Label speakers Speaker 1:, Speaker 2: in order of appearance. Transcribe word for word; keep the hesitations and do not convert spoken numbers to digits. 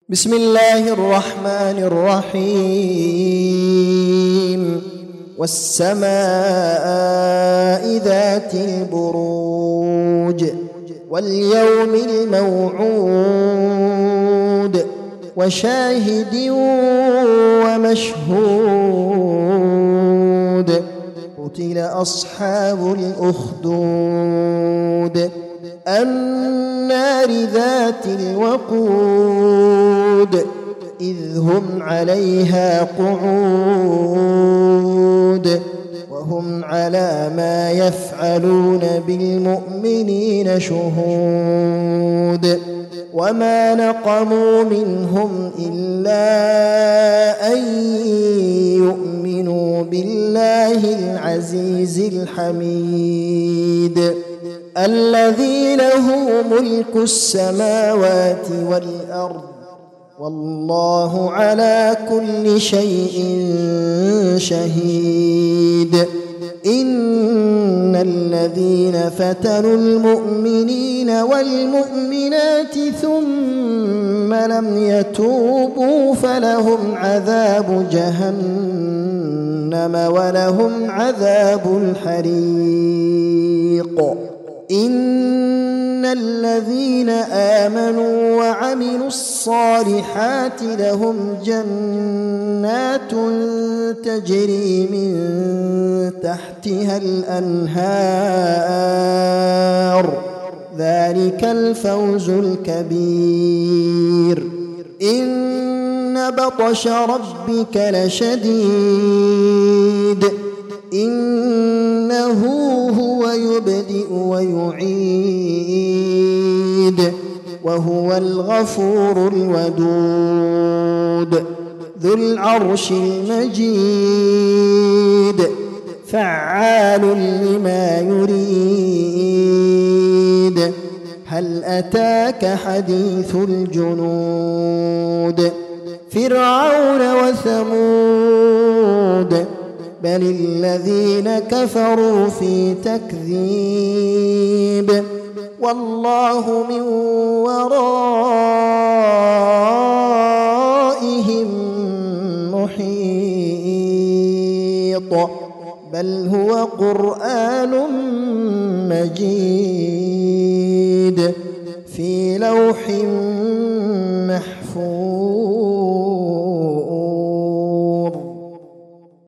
Speaker 1: بسم الله الرحمن الرحيم والسماء ذات البروج واليوم الموعود وشاهد ومشهود قتل أصحاب الأخدود النار ذات الوقود إذ هم عليها قعود وهم على ما يفعلون بالمؤمنين شهود وما نقموا منهم إلا أن يؤمنوا بالله العزيز الحميد الذي له ملك السماوات والأرض والله على كل شيء شهيد إن الذين فتنوا المؤمنين والمؤمنات ثم لم يتوبوا فلهم عذاب جهنم ولهم عذاب الحريق إن الذين آمنوا وعملوا الصالحات لهم جنات تجري من تحتها الأنهار ذلك الفوز الكبير إن بطش ربك لشديد إنه هو يبدئ ويعيد وهو الغفور الودود ذو العرش المجيد فعال لما يريد هل أتاك حديث الجنود فرعون وثمود بل الذين كفروا في تكذيب والله من ورائهم محيط بل هو قرآن مجيد في لوح